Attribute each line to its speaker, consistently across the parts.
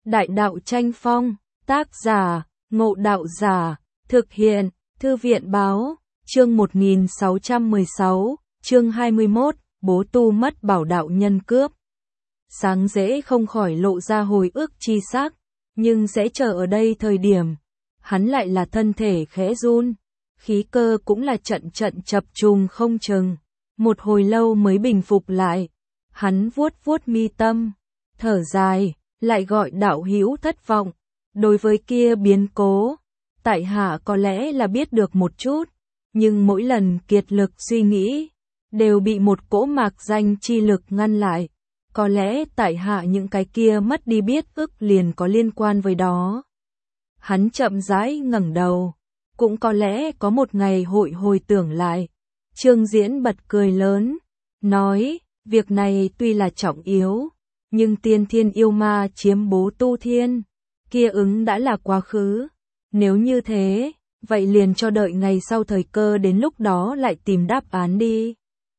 Speaker 1: Đại đạo tranh phong, tác giả, Ngộ Đạo Giả, thực hiện, Thư viện báo, chương 1616, chương 21, bố tu mất bảo đạo nhân cướp. Sáng dễ không khỏi lộ ra hồi ức chi sắc, nhưng sẽ chờ ở đây thời điểm. Hắn lại là thân thể khẽ run, khí cơ cũng là trận trận chập trùng không chừng. Một hồi lâu mới bình phục lại, hắn vuốt vuốt mi tâm, thở dài, lại gọi đạo hữu thất vọng. Đối với kia biến cố, tại hạ có lẽ là biết được một chút, nhưng mỗi lần kiệt lực suy nghĩ, đều bị một cỗ mạc danh chi lực ngăn lại. Có lẽ tại hạ những cái kia mất đi biết ức liền có liên quan với đó. Hắn chậm rãi ngẩng đầu, cũng có lẽ có một ngày hội hồi tưởng lại. Trương Diễn bật cười lớn, nói, việc này tuy là trọng yếu, nhưng tiên thiên yêu ma chiếm bố tu thiên, kia ứng đã là quá khứ. Nếu như thế, vậy liền cho đợi ngày sau thời cơ đến lúc đó lại tìm đáp án đi.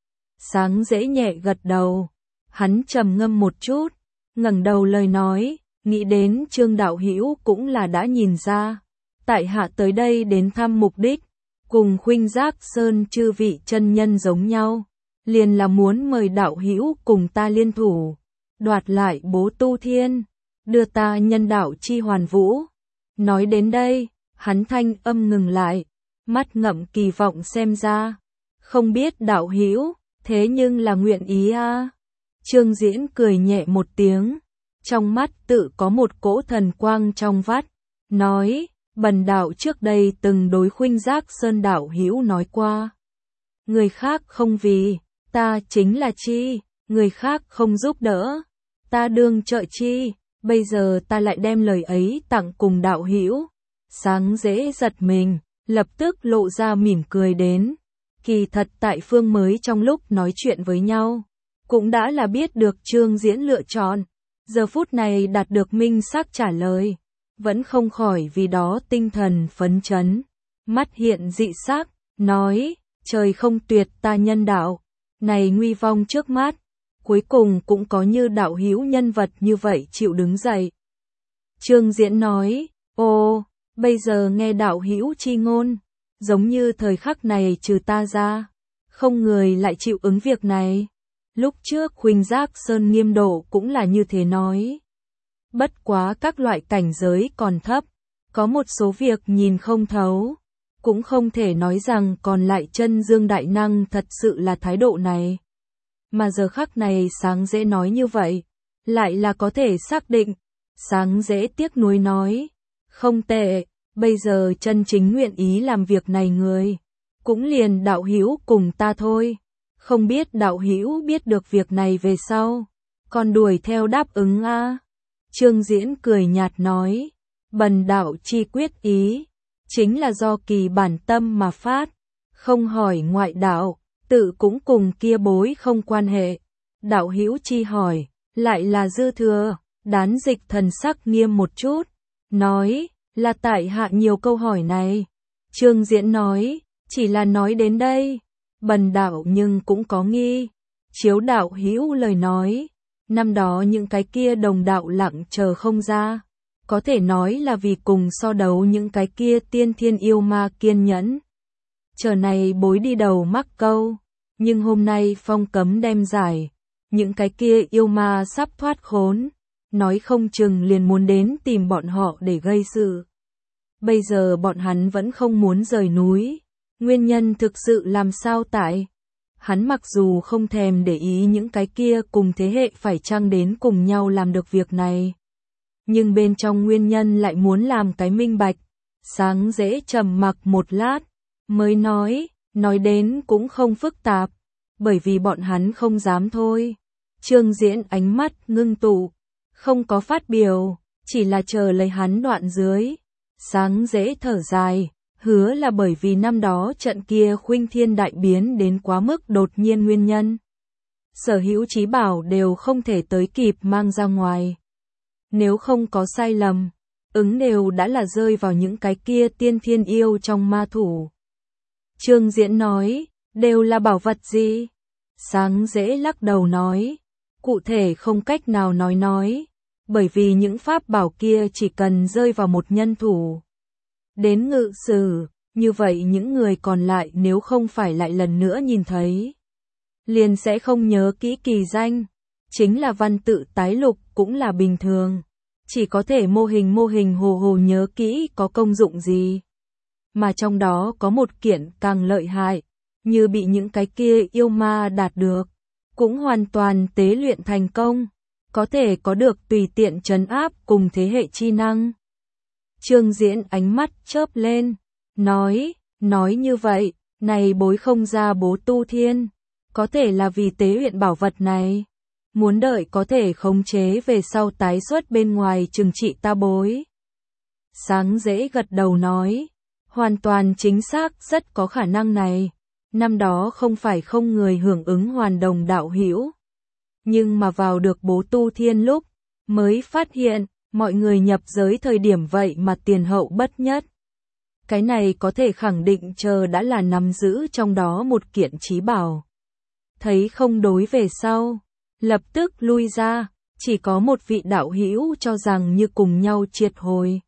Speaker 1: Sáng dễ nhẹ gật đầu, hắn trầm ngâm một chút, ngẩng đầu lời nói, nghĩ đến Trương đạo hữu cũng là đã nhìn ra, tại hạ tới đây đến thăm mục đích, cùng Khuynh Giác Sơn chư vị chân nhân giống nhau, liền là muốn mời đạo hữu cùng ta liên thủ, đoạt lại bố tu thiên, đưa ta nhân đạo chi hoàn vũ. Nói đến đây, hắn thanh âm ngừng lại, mắt ngậm kỳ vọng xem ra, không biết đạo hữu, thế nhưng là nguyện ý a. Trương Diễn cười nhẹ một tiếng, trong mắt tự có một cỗ thần quang trong vắt, nói, bần đạo trước đây từng đối Khuynh Giác Sơn đạo hữu nói qua. Người khác không vì, ta chính là chi, người khác không giúp đỡ, ta đương trợ chi, bây giờ ta lại đem lời ấy tặng cùng đạo hữu. Sáng dễ giật mình, lập tức lộ ra mỉm cười đến. Kỳ thật tại phương mới trong lúc nói chuyện với nhau, cũng đã là biết được Trương Diễn lựa chọn, giờ phút này đạt được minh xác trả lời, vẫn không khỏi vì đó tinh thần phấn chấn, mắt hiện dị sắc, nói, trời không tuyệt ta nhân đạo, này nguy vong trước mắt, cuối cùng cũng có như đạo hữu nhân vật như vậy chịu đứng dậy. Trương Diễn nói, ô, bây giờ nghe đạo hữu chi ngôn, giống như thời khắc này trừ ta ra, không người lại chịu ứng việc này. Lúc trước Khuynh Giác Sơn Nghiêm Độ cũng là như thế nói. Bất quá các loại cảnh giới còn thấp, có một số việc nhìn không thấu, cũng không thể nói rằng còn lại chân dương đại năng thật sự là thái độ này. Mà giờ khắc này sáng dễ nói như vậy, lại là có thể xác định. Sáng dễ tiếc nuối nói, không tệ, bây giờ chân chính nguyện ý làm việc này người, cũng liền đạo hữu cùng ta thôi. Không biết đạo hữu biết được việc này về sau, còn đuổi theo đáp ứng a? Trương Diễn cười nhạt nói, bần đạo chi quyết ý, chính là do kỳ bản tâm mà phát, không hỏi ngoại đạo, tự cũng cùng kia bối không quan hệ. Đạo hữu chi hỏi, lại là dư thừa. Đán Dịch thần sắc nghiêm một chút, nói, là tại hạ nhiều câu hỏi này. Trương Diễn nói, chỉ là nói đến đây, bần đạo nhưng cũng có nghi. Chiếu đạo hữu lời nói, năm đó những cái kia đồng đạo lặng chờ không ra, có thể nói là vì cùng so đấu những cái kia tiên thiên yêu ma kiên nhẫn. Chờ này bối đi đầu mắc câu, nhưng hôm nay phong cấm đem giải, những cái kia yêu ma sắp thoát khốn, nói không chừng liền muốn đến tìm bọn họ để gây sự. Bây giờ bọn hắn vẫn không muốn rời núi, nguyên nhân thực sự làm sao tại? Hắn mặc dù không thèm để ý những cái kia cùng thế hệ phải chăng đến cùng nhau làm được việc này, nhưng bên trong nguyên nhân lại muốn làm cái minh bạch. Sáng dễ trầm mặc một lát, mới nói đến cũng không phức tạp, bởi vì bọn hắn không dám thôi. Trương Diễn ánh mắt ngưng tụ, không có phát biểu, chỉ là chờ lấy hắn đoạn dưới. Sáng dễ thở dài, hứa là bởi vì năm đó trận kia Khuynh Thiên đại biến đến quá mức đột nhiên nguyên nhân. Sở hữu trí bảo đều không thể tới kịp mang ra ngoài. Nếu không có sai lầm, ứng đều đã là rơi vào những cái kia tiên thiên yêu trong ma thủ. Trương Diễn nói, đều là bảo vật gì? Sáng dễ lắc đầu nói, cụ thể không cách nào nói. bởi vì những pháp bảo kia chỉ cần rơi vào một nhân thủ đến ngự sử, như vậy những người còn lại nếu không phải lại lần nữa nhìn thấy, liền sẽ không nhớ kỹ kỳ danh, chính là văn tự tái lục cũng là bình thường, chỉ có thể mô hình hồ hồ nhớ kỹ có công dụng gì. Mà trong đó có một kiện càng lợi hại, như bị những cái kia yêu ma đạt được, cũng hoàn toàn tế luyện thành công, có thể có được tùy tiện trấn áp cùng thế hệ chi năng. Trương Diễn ánh mắt chớp lên, nói như vậy, này bối không ra Bố Tu Thiên, có thể là vì tế luyện bảo vật này, muốn đợi có thể khống chế về sau tái xuất bên ngoài trừng trị ta bối. Sáng Dễ gật đầu nói, hoàn toàn chính xác, rất có khả năng này. Năm đó không phải không người hưởng ứng hoàn đồng đạo hữu, nhưng mà vào được Bố Tu Thiên lúc, mới phát hiện, mọi người nhập giới thời điểm vậy mà tiền hậu bất nhất. Cái này có thể khẳng định chờ đã là nắm giữ trong đó một kiện chí bảo. Thấy không đối về sau, lập tức lui ra, chỉ có một vị đạo hữu cho rằng như cùng nhau triệt hồi.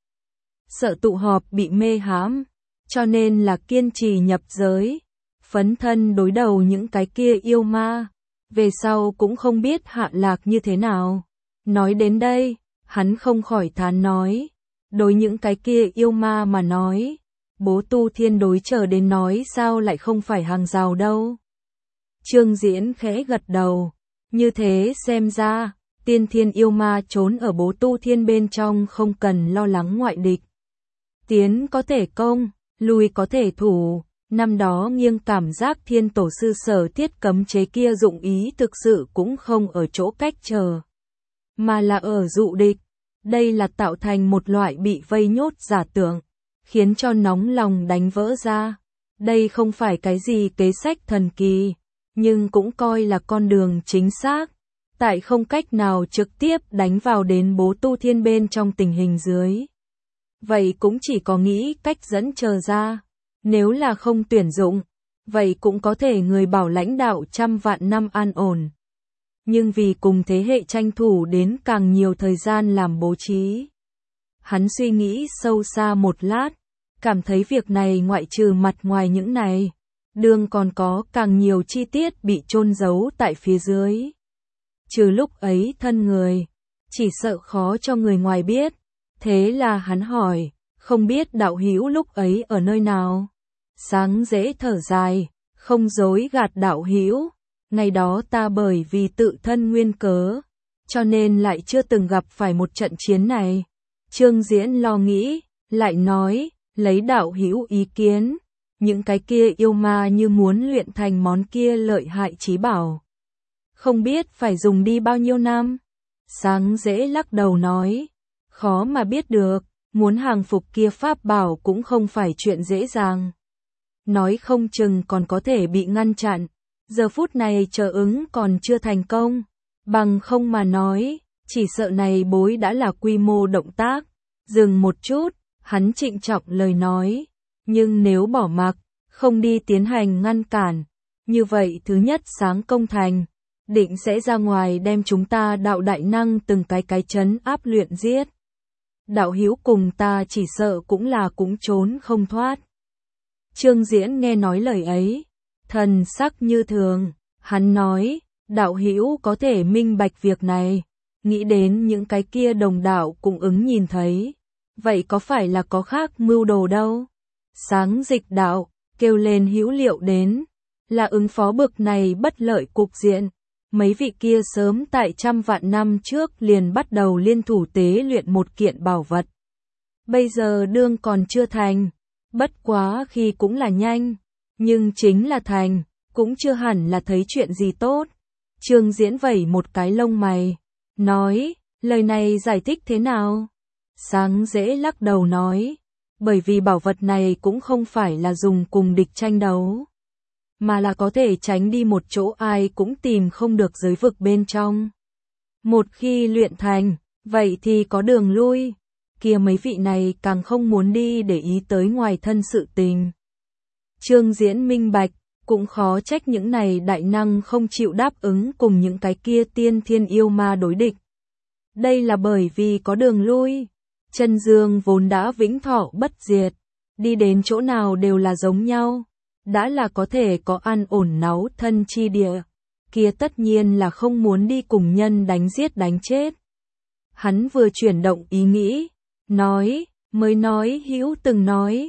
Speaker 1: Sợ tụ họp bị mê hãm, cho nên là kiên trì nhập giới, phấn thân đối đầu những cái kia yêu ma, về sau cũng không biết hạ lạc như thế nào. Nói đến đây, hắn không khỏi thán nói, đối những cái kia yêu ma mà nói, Bố Tu Thiên đối chờ đến nói sao lại không phải hàng rào đâu. Trương Diễn khẽ gật đầu, như thế xem ra, tiên thiên yêu ma trốn ở Bố Tu Thiên bên trong không cần lo lắng ngoại địch. Tiến có thể công, lui có thể thủ, năm đó nghiêng cảm giác Thiên Tổ sư sở thiết cấm chế kia dụng ý thực sự cũng không ở chỗ cách chờ, mà là ở dụ địch. Đây là tạo thành một loại bị vây nhốt giả tưởng, khiến cho nóng lòng đánh vỡ ra. Đây không phải cái gì kế sách thần kỳ, nhưng cũng coi là con đường chính xác. Tại không cách nào trực tiếp đánh vào đến Bố Tu Thiên bên trong tình hình dưới, vậy cũng chỉ có nghĩ cách dẫn chờ ra. Nếu là không tuyển dụng, vậy cũng có thể người bảo lãnh đạo trăm vạn năm an ổn. Nhưng vì cùng thế hệ tranh thủ đến càng nhiều thời gian làm bố trí, hắn suy nghĩ sâu xa một lát, cảm thấy việc này ngoại trừ mặt ngoài những này, đương còn có càng nhiều chi tiết bị chôn giấu tại phía dưới. Trừ lúc ấy thân người, chỉ sợ khó cho người ngoài biết, thế là hắn hỏi, không biết đạo hữu lúc ấy ở nơi nào. Sáng Dễ thở dài, không dối gạt đạo hữu, ngày đó ta bởi vì tự thân nguyên cớ, cho nên lại chưa từng gặp phải một trận chiến này. Trương Diễn lo nghĩ, lại nói, lấy đạo hữu ý kiến, những cái kia yêu ma như muốn luyện thành món kia lợi hại chí bảo, không biết phải dùng đi bao nhiêu năm. Sáng Dễ lắc đầu nói, khó mà biết được, muốn hàng phục kia pháp bảo cũng không phải chuyện dễ dàng. Nói không chừng còn có thể bị ngăn chặn, giờ phút này chờ ứng còn chưa thành công, bằng không mà nói, chỉ sợ này bối đã là quy mô động tác. Dừng một chút, hắn trịnh trọng lời nói, nhưng nếu bỏ mặc, không đi tiến hành ngăn cản, như vậy thứ nhất sáng công thành, định sẽ ra ngoài đem chúng ta đạo đại năng từng cái trấn áp luyện giết. Đạo hữu cùng ta chỉ sợ cũng trốn không thoát. Trương Diễn nghe nói lời ấy, thần sắc như thường, hắn nói, đạo hữu có thể minh bạch việc này, nghĩ đến những cái kia đồng đạo cũng ứng nhìn thấy, vậy có phải là có khác mưu đồ đâu. Sáng Dịch đạo, kêu lên hữu liệu đến, là ứng phó bực này bất lợi cục diện. Mấy vị kia sớm tại trăm vạn năm trước liền bắt đầu liên thủ tế luyện một kiện bảo vật. Bây giờ đương còn chưa thành, bất quá khi cũng là nhanh, nhưng chính là thành, cũng chưa hẳn là thấy chuyện gì tốt. Trương Diễn vẩy một cái lông mày, nói, lời này giải thích thế nào? Sáng Dễ lắc đầu nói, bởi vì bảo vật này cũng không phải là dùng cùng địch tranh đấu, mà là có thể tránh đi một chỗ ai cũng tìm không được giới vực bên trong. Một khi luyện thành, vậy thì có đường lui, kia mấy vị này càng không muốn đi để ý tới ngoài thân sự tình. Trương Diễn minh bạch, cũng khó trách những này đại năng không chịu đáp ứng cùng những cái kia tiên thiên yêu ma đối địch. Đây là bởi vì có đường lui. Chân dương vốn đã vĩnh thọ bất diệt, đi đến chỗ nào đều là giống nhau, đã là có thể có an ổn náu thân chi địa, kia tất nhiên là không muốn đi cùng nhân đánh giết đánh chết. Hắn vừa chuyển động ý nghĩ, nói, mới nói hữu từng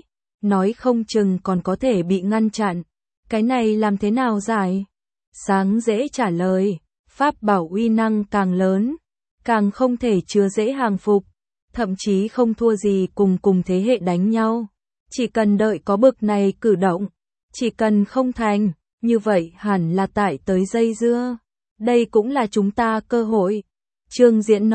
Speaker 1: nói không chừng còn có thể bị ngăn chặn, cái này làm thế nào giải? Sáng dễ trả lời, pháp bảo uy năng càng lớn, càng không thể chứa dễ hàng phục, thậm chí không thua gì cùng thế hệ đánh nhau. Chỉ cần đợi có bực này cử động, chỉ cần không thành, như vậy hẳn là tại tới dây dưa. Đây cũng là chúng ta cơ hội. Trương Diễn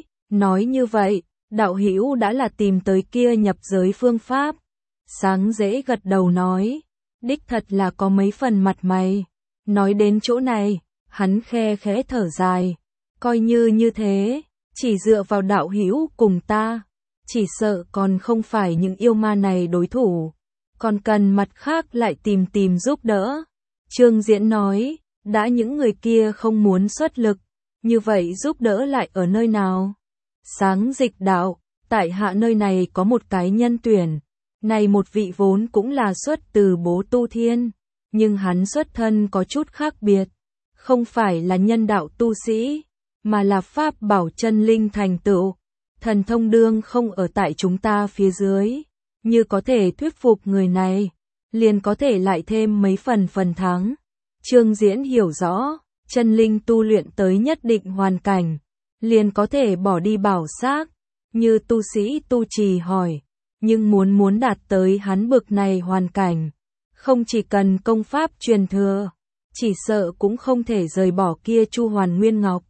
Speaker 1: nói như vậy, đạo hữu đã là tìm tới kia nhập giới phương pháp. Sáng dễ gật đầu nói, đích thật là có mấy phần mặt mày. Nói đến chỗ này, hắn khe khẽ thở dài, coi như thế, chỉ dựa vào đạo hữu cùng ta, chỉ sợ còn không phải những yêu ma này đối thủ, còn cần mặt khác lại tìm giúp đỡ. Trương Diễn nói, đã những người kia không muốn xuất lực, như vậy giúp đỡ lại ở nơi nào? Sáng dịch đạo, tại hạ nơi này có một cái nhân tuyển, này một vị vốn cũng là xuất từ Bố Tu Thiên, nhưng hắn xuất thân có chút khác biệt, không phải là nhân đạo tu sĩ, mà là pháp bảo chân linh thành tựu, thần thông đương không ở tại chúng ta phía dưới, như có thể thuyết phục người này, liền có thể lại thêm mấy phần thắng. Trương Diễn hiểu rõ, chân linh tu luyện tới nhất định hoàn cảnh, liền có thể bỏ đi bảo xác, như tu sĩ tu trì hỏi, nhưng muốn đạt tới hắn bực này hoàn cảnh, không chỉ cần công pháp truyền thừa, chỉ sợ cũng không thể rời bỏ kia Chu Hoàn Nguyên Ngọc.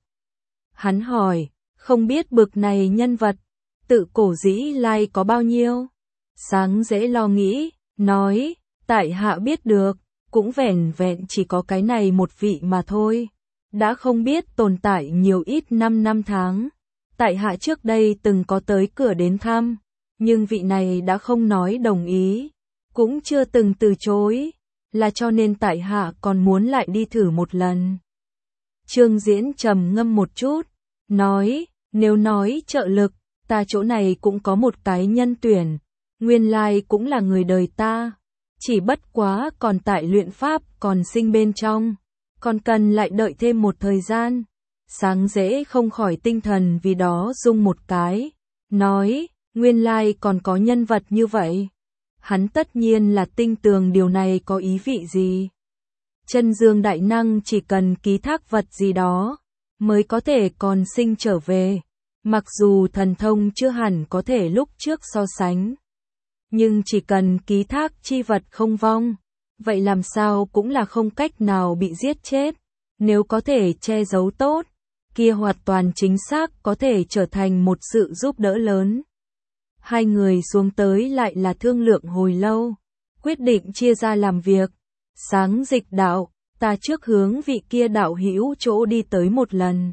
Speaker 1: Hắn hỏi, không biết bực này nhân vật, tự cổ dĩ lai có bao nhiêu? Sáng dễ lo nghĩ, nói, tại hạ biết được, cũng vẻn vẹn chỉ có cái này một vị mà thôi, đã không biết tồn tại nhiều ít năm tháng. Tại hạ trước đây từng có tới cửa đến thăm, nhưng vị này đã không nói đồng ý, cũng chưa từng từ chối, là cho nên tại hạ còn muốn lại đi thử một lần. Trương Diễn trầm ngâm một chút, nói, nếu nói trợ lực, ta chỗ này cũng có một cái nhân tuyển, nguyên lai cũng là người đời ta, chỉ bất quá còn tại luyện pháp còn sinh bên trong, còn cần lại đợi thêm một thời gian. Sáng dễ không khỏi tinh thần vì đó rung một cái, nói, nguyên lai còn có nhân vật như vậy. Hắn tất nhiên là tinh tường điều này có ý vị gì. Chân dương đại năng chỉ cần ký thác vật gì đó, mới có thể còn sinh trở về, mặc dù thần thông chưa hẳn có thể lúc trước so sánh. Nhưng chỉ cần ký thác chi vật không vong, vậy làm sao cũng là không cách nào bị giết chết, nếu có thể che giấu tốt, kia hoàn toàn chính xác có thể trở thành một sự giúp đỡ lớn. Hai người xuống tới lại là thương lượng hồi lâu, quyết định chia ra làm việc. Sáng dịch đạo, ta trước hướng vị kia đạo hữu chỗ đi tới một lần,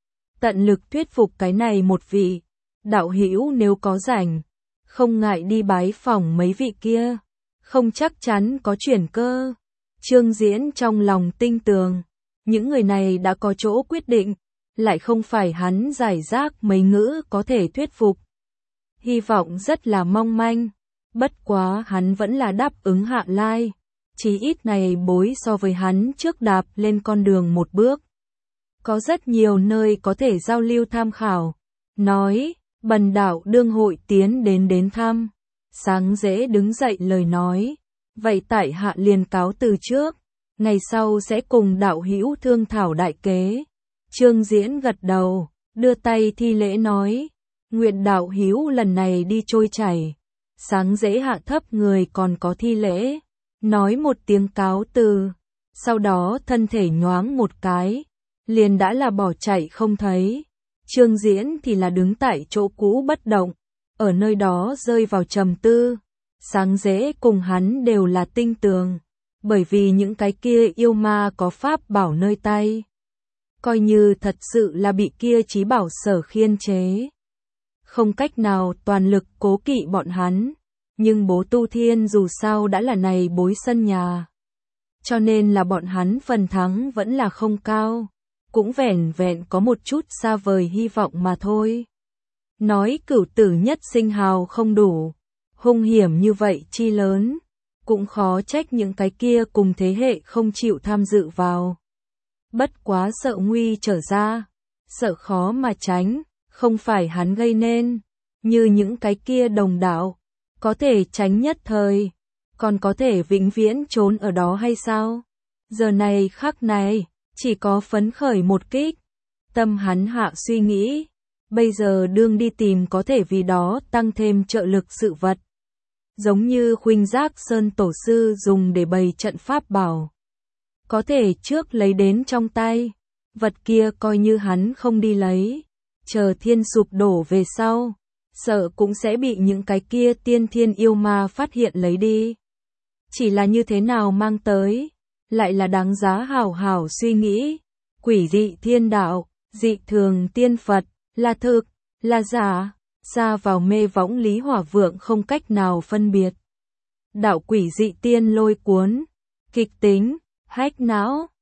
Speaker 1: tận lực thuyết phục cái này một vị đạo hữu nếu có rảnh, không ngại đi bái phỏng mấy vị kia, không chắc chắn có chuyển cơ. Trương Diễn trong lòng tinh tường, những người này đã có chỗ quyết định, lại không phải hắn giải rác mấy ngữ có thể thuyết phục. Hy vọng rất là mong manh, bất quá hắn vẫn là đáp ứng Hạ Lai, chí ít này bối so với hắn trước đạp lên con đường một bước. Có rất nhiều nơi có thể giao lưu tham khảo, nói, bần đạo đương hội tiến đến thăm. Sáng dễ đứng dậy lời nói, vậy tại hạ liền cáo từ trước, ngày sau sẽ cùng đạo hữu thương thảo đại kế. Trương Diễn gật đầu, đưa tay thi lễ nói, nguyện đạo hữu lần này đi trôi chảy. Sáng dễ hạ thấp người còn có thi lễ, nói một tiếng cáo từ, sau đó thân thể nhoáng một cái, liền đã là bỏ chạy không thấy. Trương Diễn thì là đứng tại chỗ cũ bất động, ở nơi đó rơi vào trầm tư. Sáng dễ cùng hắn đều là tinh tường, bởi vì những cái kia yêu ma có pháp bảo nơi tay, coi như thật sự là bị kia trí bảo sở khiên chế, không cách nào toàn lực cố kỵ bọn hắn, nhưng Bố Tu Thiên dù sao đã là này bối sân nhà, cho nên là bọn hắn phần thắng vẫn là không cao. cũng vẻn vẹn có một chút xa vời hy vọng mà thôi. Nói cửu tử nhất sinh hào không đủ, hung hiểm như vậy chi lớn, cũng khó trách những cái kia cùng thế hệ không chịu tham dự vào. Bất quá sợ nguy trở ra, sợ khó mà tránh, không phải hắn gây nên, như những cái kia đồng đạo, có thể tránh nhất thời, còn có thể vĩnh viễn trốn ở đó hay sao? Giờ này khắc này, chỉ có phấn khởi một kích. Tâm hắn hạ suy nghĩ, bây giờ đương đi tìm có thể vì đó tăng thêm trợ lực sự vật. Giống như Khuynh Giác Sơn tổ sư dùng để bày trận pháp bảo. Có thể trước lấy đến trong tay, vật kia coi như hắn không đi lấy, chờ thiên sụp đổ về sau, sợ cũng sẽ bị những cái kia tiên thiên yêu ma phát hiện lấy đi. Chỉ là như thế nào mang tới, lại là đáng giá hảo hảo suy nghĩ. Quỷ dị thiên đạo, dị thường tiên Phật, là thực, là giả, xa vào mê võng Lý Hỏa Vượng không cách nào phân biệt. Đạo quỷ dị tiên lôi cuốn, kịch tính, hách não,